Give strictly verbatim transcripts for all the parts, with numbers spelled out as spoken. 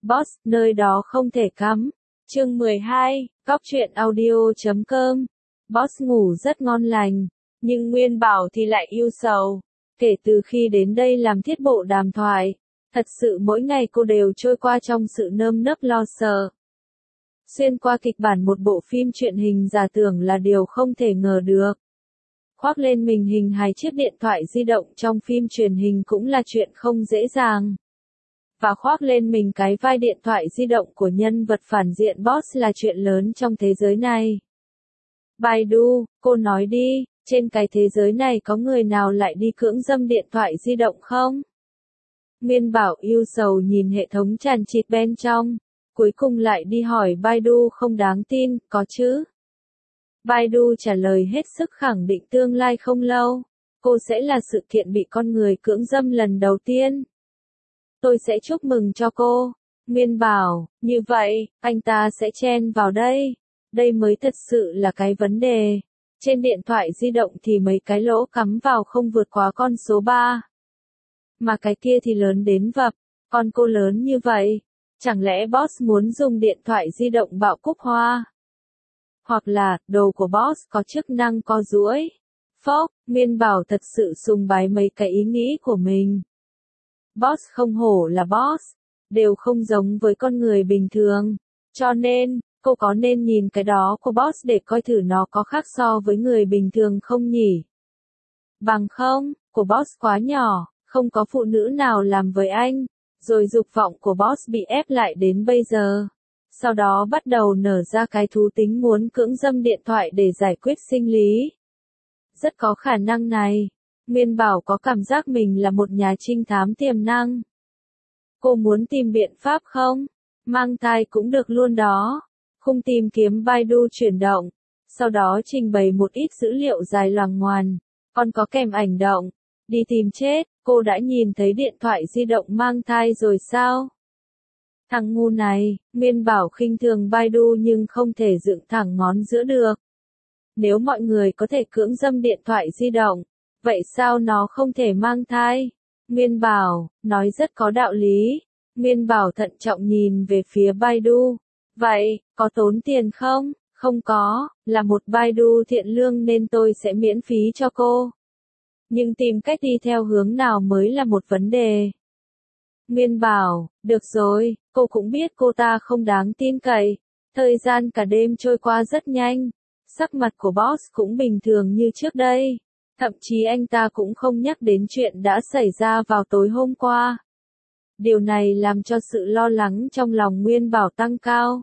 Boss, nơi đó không thể cắm. Chương mười hai, Cóc truyện audio chấm com. Boss ngủ rất ngon lành, nhưng Nguyên Bảo thì lại ưu sầu. Kể từ khi đến đây làm thiết bộ đàm thoại, thật sự mỗi ngày cô đều trôi qua trong sự nơm nớp lo sợ. Xuyên qua kịch bản một bộ phim truyện hình giả tưởng là điều không thể ngờ được. Khoác lên mình hình hài chiếc điện thoại di động trong phim truyền hình cũng là chuyện không dễ dàng. Và khoác lên mình cái vai điện thoại di động của nhân vật phản diện Boss là chuyện lớn trong thế giới này. Baidu, cô nói đi, trên cái thế giới này có người nào lại đi cưỡng dâm điện thoại di động không? Nguyên Bảo ưu sầu nhìn hệ thống tràn trịt bên trong, cuối cùng lại đi hỏi Baidu không đáng tin, có chứ? Baidu trả lời hết sức khẳng định tương lai không lâu, cô sẽ là sự kiện bị con người cưỡng dâm lần đầu tiên. Tôi sẽ chúc mừng cho cô. Nguyên Bảo, như vậy, anh ta sẽ chen vào đây. Đây mới thật sự là cái vấn đề. Trên điện thoại di động thì mấy cái lỗ cắm vào không vượt quá con số ba. Mà cái kia thì lớn đến vập, con cô lớn như vậy. Chẳng lẽ Boss muốn dùng điện thoại di động bạo cúc hoa? Hoặc là, đồ của Boss có chức năng co duỗi. Phốc, Nguyên Bảo thật sự sùng bái mấy cái ý nghĩ của mình. Boss không hổ là Boss, đều không giống với con người bình thường. Cho nên, cô có nên nhìn cái đó của Boss để coi thử nó có khác so với người bình thường không nhỉ? Bằng không, của Boss quá nhỏ, không có phụ nữ nào làm với anh. Rồi dục vọng của Boss bị ép lại đến bây giờ. Sau đó bắt đầu nở ra cái thú tính muốn cưỡng dâm điện thoại để giải quyết sinh lý. Rất có khả năng này. Nguyên Bảo có cảm giác mình là một nhà trinh thám tiềm năng. Cô muốn tìm biện pháp không? Mang thai cũng được luôn đó. Khung tìm kiếm Baidu chuyển động. Sau đó trình bày một ít dữ liệu dài loằng ngoằn. Còn có kèm ảnh động. Đi tìm chết, cô đã nhìn thấy điện thoại di động mang thai rồi sao? Thằng ngu này, Nguyên Bảo khinh thường Baidu nhưng không thể dựng thẳng ngón giữa được. Nếu mọi người có thể cưỡng dâm điện thoại di động, vậy sao nó không thể mang thai? Nguyên Bảo, nói rất có đạo lý. Nguyên Bảo thận trọng nhìn về phía Baidu. Vậy, có tốn tiền không? Không có, là một Baidu thiện lương nên tôi sẽ miễn phí cho cô. Nhưng tìm cách đi theo hướng nào mới là một vấn đề. Nguyên Bảo, được rồi, cô cũng biết cô ta không đáng tin cậy. Thời gian cả đêm trôi qua rất nhanh. Sắc mặt của Boss cũng bình thường như trước đây. Thậm chí anh ta cũng không nhắc đến chuyện đã xảy ra vào tối hôm qua. Điều này làm cho sự lo lắng trong lòng Nguyên Bảo tăng cao.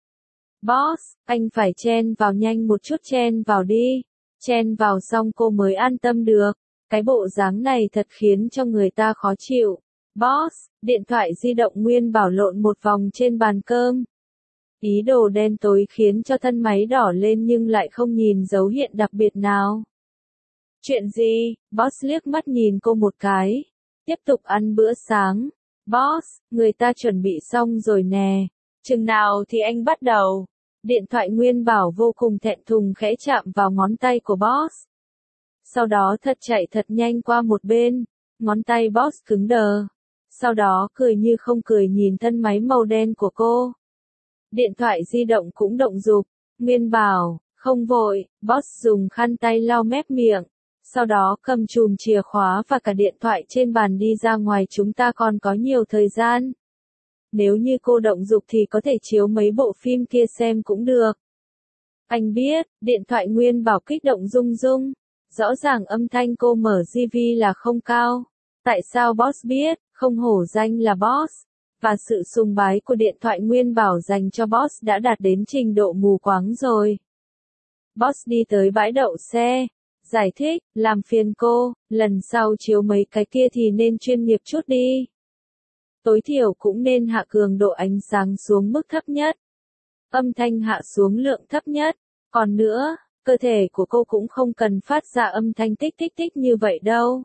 Boss, anh phải chen vào nhanh một chút, chen vào đi. Chen vào xong cô mới an tâm được. Cái bộ dáng này thật khiến cho người ta khó chịu. Boss, điện thoại di động Nguyên Bảo lộn một vòng trên bàn cơm. Ý đồ đen tối khiến cho thân máy đỏ lên nhưng lại không nhìn dấu hiện đặc biệt nào. Chuyện gì? Boss liếc mắt nhìn cô một cái. Tiếp tục ăn bữa sáng. Boss, người ta chuẩn bị xong rồi nè. Chừng nào thì anh bắt đầu? Điện thoại Nguyên Bảo vô cùng thẹn thùng khẽ chạm vào ngón tay của Boss. Sau đó thật chạy thật nhanh qua một bên. Ngón tay Boss cứng đờ. Sau đó cười như không cười nhìn thân máy màu đen của cô. Điện thoại di động cũng động dục. Nguyên Bảo, không vội. Boss dùng khăn tay lau mép miệng. Sau đó cầm chùm chìa khóa và cả điện thoại trên bàn đi ra ngoài, chúng ta còn có nhiều thời gian. Nếu như cô động dục thì có thể chiếu mấy bộ phim kia xem cũng được. Anh biết, điện thoại Nguyên Bảo kích động rung rung. Rõ ràng âm thanh cô mở gi vi là không cao. Tại sao Boss biết, không hổ danh là Boss. Và sự sùng bái của điện thoại Nguyên Bảo dành cho Boss đã đạt đến trình độ mù quáng rồi. Boss đi tới bãi đậu xe. Giải thích, làm phiền cô, lần sau chiếu mấy cái kia thì nên chuyên nghiệp chút đi. Tối thiểu cũng nên hạ cường độ ánh sáng xuống mức thấp nhất. Âm thanh hạ xuống lượng thấp nhất. Còn nữa, cơ thể của cô cũng không cần phát ra âm thanh tích tích tích như vậy đâu.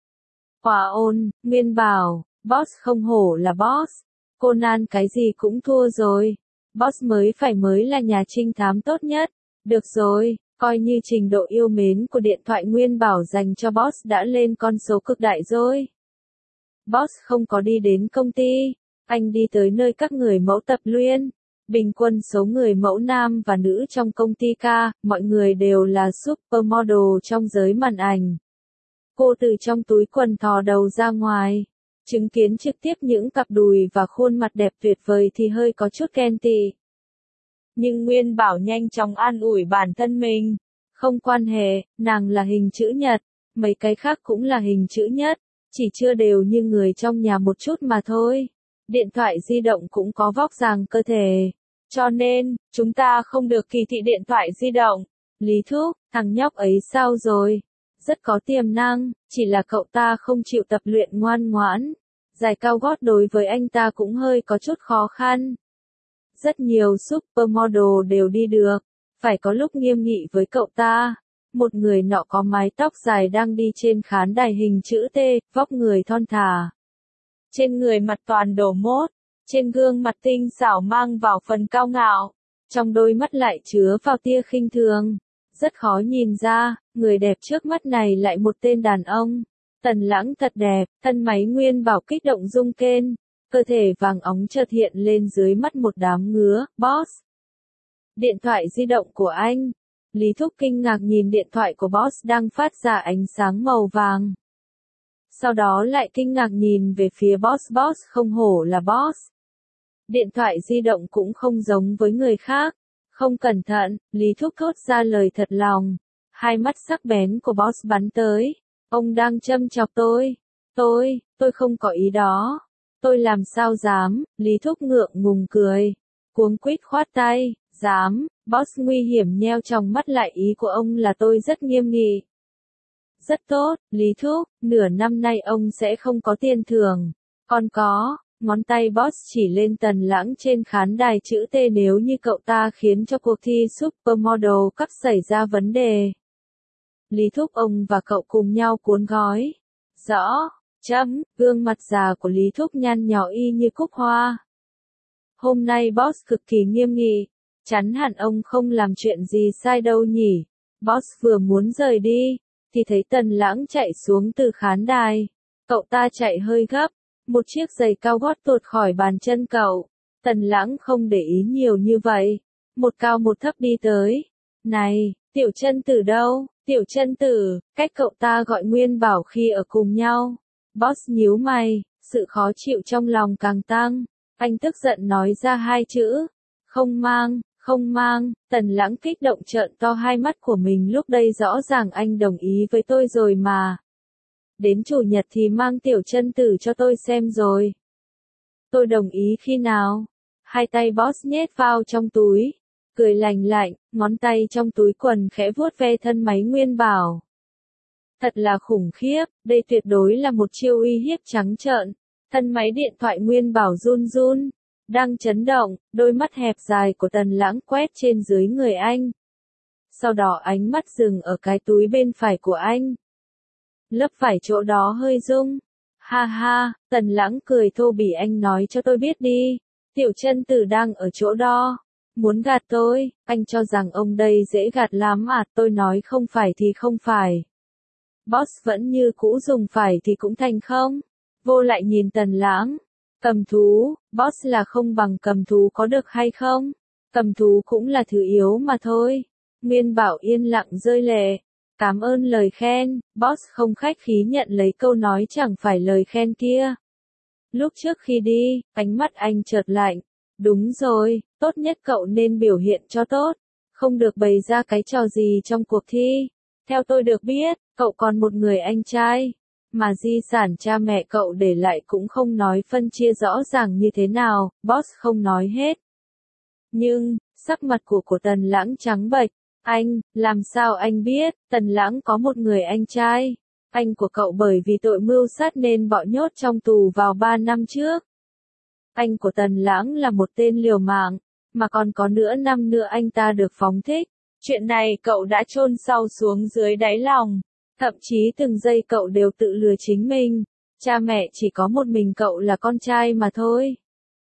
Hòa ôn, Nguyên Bảo, Boss không hổ là Boss. Conan cái gì cũng thua rồi. Boss mới phải mới là nhà trinh thám tốt nhất. Được rồi. Coi như trình độ yêu mến của điện thoại Nguyên Bảo dành cho Boss đã lên con số cực đại rồi. Boss không có đi đến công ty. Anh đi tới nơi các người mẫu tập luyện. Bình quân số người mẫu nam và nữ trong công ty ca, mọi người đều là supermodel trong giới màn ảnh. Cô từ trong túi quần thò đầu ra ngoài, chứng kiến trực tiếp những cặp đùi và khuôn mặt đẹp tuyệt vời thì hơi có chút ghen tị. Nhưng Nguyên Bảo nhanh chóng an ủi bản thân mình. Không quan hệ, nàng là hình chữ nhật, mấy cái khác cũng là hình chữ nhất, chỉ chưa đều như người trong nhà một chút mà thôi. Điện thoại di động cũng có vóc dáng cơ thể. Cho nên, chúng ta không được kỳ thị điện thoại di động. Lý Thúc, thằng nhóc ấy sao rồi? Rất có tiềm năng, chỉ là cậu ta không chịu tập luyện ngoan ngoãn. Giày cao gót đối với anh ta cũng hơi có chút khó khăn. Rất nhiều supermodel đều đi được, phải có lúc nghiêm nghị với cậu ta. Một người nọ có mái tóc dài đang đi trên khán đài hình chữ T, vóc người thon thả. Trên người mặt toàn đổ mốt, trên gương mặt tinh xảo mang vào phần cao ngạo, trong đôi mắt lại chứa vào tia khinh thường. Rất khó nhìn ra, người đẹp trước mắt này lại một tên đàn ông. Tần Lãng thật đẹp, thân máy Nguyên Bảo kích động rung kên, cơ thể vàng óng chợt hiện lên dưới mắt một đám ngứa. Boss, điện thoại di động của anh. Lý Thúc kinh ngạc nhìn điện thoại của Boss đang phát ra ánh sáng màu vàng. Sau đó lại kinh ngạc nhìn về phía Boss. Boss không hổ là Boss. Điện thoại di động cũng không giống với người khác. Không cẩn thận, Lý Thúc thốt ra lời thật lòng. Hai mắt sắc bén của Boss bắn tới. Ông đang châm chọc tôi. Tôi, tôi không có ý đó. Tôi làm sao dám, Lý Thúc ngượng ngùng cười. Cuống quýt khoát tay, dám, Boss nguy hiểm nheo trong mắt lại, ý của ông là tôi rất nghiêm nghị. Rất tốt, Lý Thúc, nửa năm nay ông sẽ không có tiền thưởng. Còn có, ngón tay Boss chỉ lên Tần Lãng trên khán đài chữ T, nếu như cậu ta khiến cho cuộc thi Supermodel Cup xảy ra vấn đề. Lý Thúc, ông và cậu cùng nhau cuốn gói. Rõ, chấm, gương mặt già của Lý Thúc nhăn nhó y như cúc hoa. Hôm nay Boss cực kỳ nghiêm nghị, chắn hẳn ông không làm chuyện gì sai đâu nhỉ. Boss vừa muốn rời đi, thì thấy Tần Lãng chạy xuống từ khán đài. Cậu ta chạy hơi gấp, một chiếc giày cao gót tuột khỏi bàn chân cậu. Tần Lãng không để ý nhiều như vậy, một cao một thấp đi tới. Này, Tiểu Chân Tử đâu? Tiểu Chân Tử, cách cậu ta gọi Nguyên Bảo khi ở cùng nhau. Boss nhíu mày, sự khó chịu trong lòng càng tăng. Anh tức giận nói ra hai chữ. Không mang, không mang. Tần Lãng kích động trợn to hai mắt của mình, lúc đây rõ ràng anh đồng ý với tôi rồi mà. Đến chủ nhật thì mang Tiểu Chân Tử cho tôi xem rồi. Tôi đồng ý khi nào? Hai tay Boss nhét vào trong túi, cười lành lạnh, ngón tay trong túi quần khẽ vuốt ve thân máy Nguyên Bảo. Thật là khủng khiếp, đây tuyệt đối là một chiêu uy hiếp trắng trợn. Thân máy điện thoại Nguyên Bảo run run, đang chấn động, đôi mắt hẹp dài của Tần Lãng quét trên dưới người anh. Sau đó ánh mắt dừng ở cái túi bên phải của anh. Lớp vải chỗ đó hơi rung. Ha ha, Tần Lãng cười thô bỉ, anh nói cho tôi biết đi. Tiểu Chân Tử đang ở chỗ đó. Muốn gạt tôi, anh cho rằng ông đây dễ gạt lắm à, tôi nói không phải thì không phải. Boss vẫn như cũ, dùng phải thì cũng thành không. Vô lại nhìn Tần Lãng. Cầm thú, Boss là không bằng cầm thú có được hay không? Cầm thú cũng là thứ yếu mà thôi. Nguyên Bảo yên lặng rơi lệ. Cảm ơn lời khen, Boss không khách khí nhận lấy câu nói chẳng phải lời khen kia. Lúc trước khi đi, ánh mắt anh chợt lạnh. Đúng rồi, tốt nhất cậu nên biểu hiện cho tốt. Không được bày ra cái trò gì trong cuộc thi. Theo tôi được biết, cậu còn một người anh trai. Mà di sản cha mẹ cậu để lại cũng không nói phân chia rõ ràng như thế nào, Boss không nói hết. Nhưng, sắc mặt của của Tần Lãng trắng bệch. Anh, làm sao anh biết, Tần Lãng có một người anh trai. Anh của cậu bởi vì tội mưu sát nên bỏ nhốt trong tù vào ba năm trước. Anh của Tần Lãng là một tên liều mạng, mà còn có nửa năm nữa anh ta được phóng thích. Chuyện này cậu đã chôn sâu xuống dưới đáy lòng. Thậm chí từng giây cậu đều tự lừa chính mình. Cha mẹ chỉ có một mình cậu là con trai mà thôi.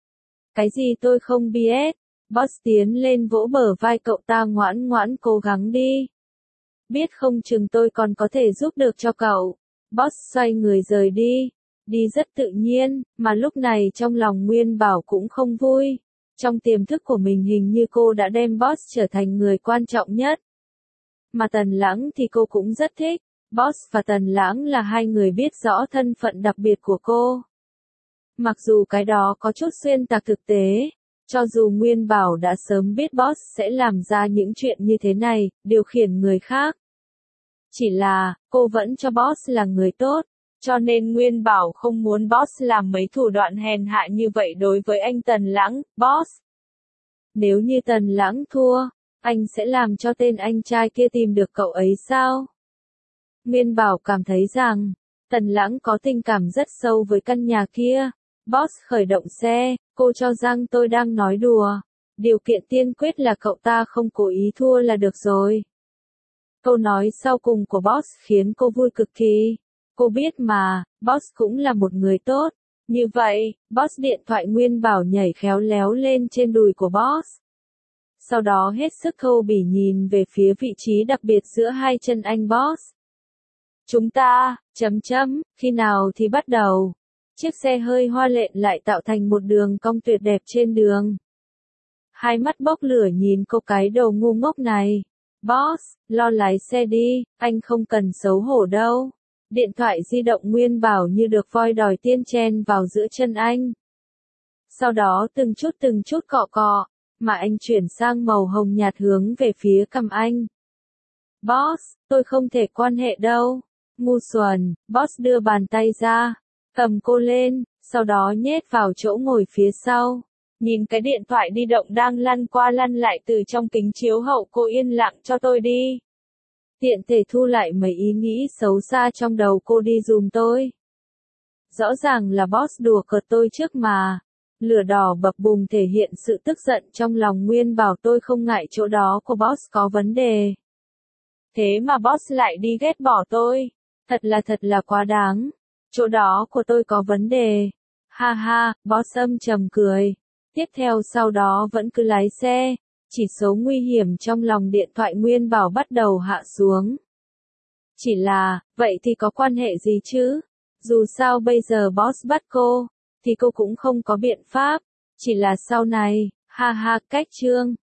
Cái gì tôi không biết. Boss tiến lên vỗ bờ vai cậu ta, ngoãn ngoãn cố gắng đi. Biết không chừng tôi còn có thể giúp được cho cậu. Boss xoay người rời đi. đi rất tự nhiên, mà lúc này trong lòng Nguyên Bảo cũng không vui. Trong tiềm thức của mình hình như cô đã đem Boss trở thành người quan trọng nhất. Mà Tần Lãng thì cô cũng rất thích. Boss và Tần Lãng là hai người biết rõ thân phận đặc biệt của cô. Mặc dù cái đó có chút xuyên tạc thực tế, cho dù Nguyên Bảo đã sớm biết Boss sẽ làm ra những chuyện như thế này, điều khiển người khác. Chỉ là, cô vẫn cho Boss là người tốt, cho nên Nguyên Bảo không muốn Boss làm mấy thủ đoạn hèn hạ như vậy đối với anh Tần Lãng. Boss, nếu như Tần Lãng thua, anh sẽ làm cho tên anh trai kia tìm được cậu ấy sao? Nguyên Bảo cảm thấy rằng, Tần Lãng có tình cảm rất sâu với căn nhà kia. Boss khởi động xe, cô cho rằng tôi đang nói đùa. Điều kiện tiên quyết là cậu ta không cố ý thua là được rồi. Câu nói sau cùng của Boss khiến cô vui cực kỳ. Cô biết mà, Boss cũng là một người tốt. Như vậy, Boss điện thoại Nguyên Bảo nhảy khéo léo lên trên đùi của Boss. Sau đó hết sức khâu bỉ nhìn về phía vị trí đặc biệt giữa hai chân anh Boss. Chúng ta, chấm chấm, khi nào thì bắt đầu? Chiếc xe hơi hoa lệ lại tạo thành một đường cong tuyệt đẹp trên đường. Hai mắt bốc lửa nhìn cô cái đầu ngu ngốc này. Boss, lo lái xe đi, anh không cần xấu hổ đâu. Điện thoại di động Nguyên Bảo như được voi đòi tiên chen vào giữa chân anh. Sau đó từng chút từng chút cọ cọ, mà anh chuyển sang màu hồng nhạt hướng về phía cằm anh. Boss, tôi không thể quan hệ đâu. Ngu xuẩn, Boss đưa bàn tay ra, cầm cô lên, sau đó nhét vào chỗ ngồi phía sau. Nhìn cái điện thoại di động đang lăn qua lăn lại từ trong kính chiếu hậu, cô yên lặng cho tôi đi. Tiện thể thu lại mấy ý nghĩ xấu xa trong đầu cô đi dùm tôi. Rõ ràng là Boss đùa cợt tôi trước mà. Lửa đỏ bập bùng thể hiện sự tức giận trong lòng Nguyên Bảo, tôi không ngại chỗ đó của Boss có vấn đề. Thế mà Boss lại đi ghét bỏ tôi. Thật là thật là quá đáng. Chỗ đó của tôi có vấn đề. Ha ha, Boss âm trầm cười. Tiếp theo sau đó vẫn cứ lái xe. Chỉ số nguy hiểm trong lòng điện thoại Nguyên Bảo bắt đầu hạ xuống. Chỉ là, vậy thì có quan hệ gì chứ? Dù sao bây giờ Boss bắt cô, thì cô cũng không có biện pháp. Chỉ là sau này, ha ha, cách chương.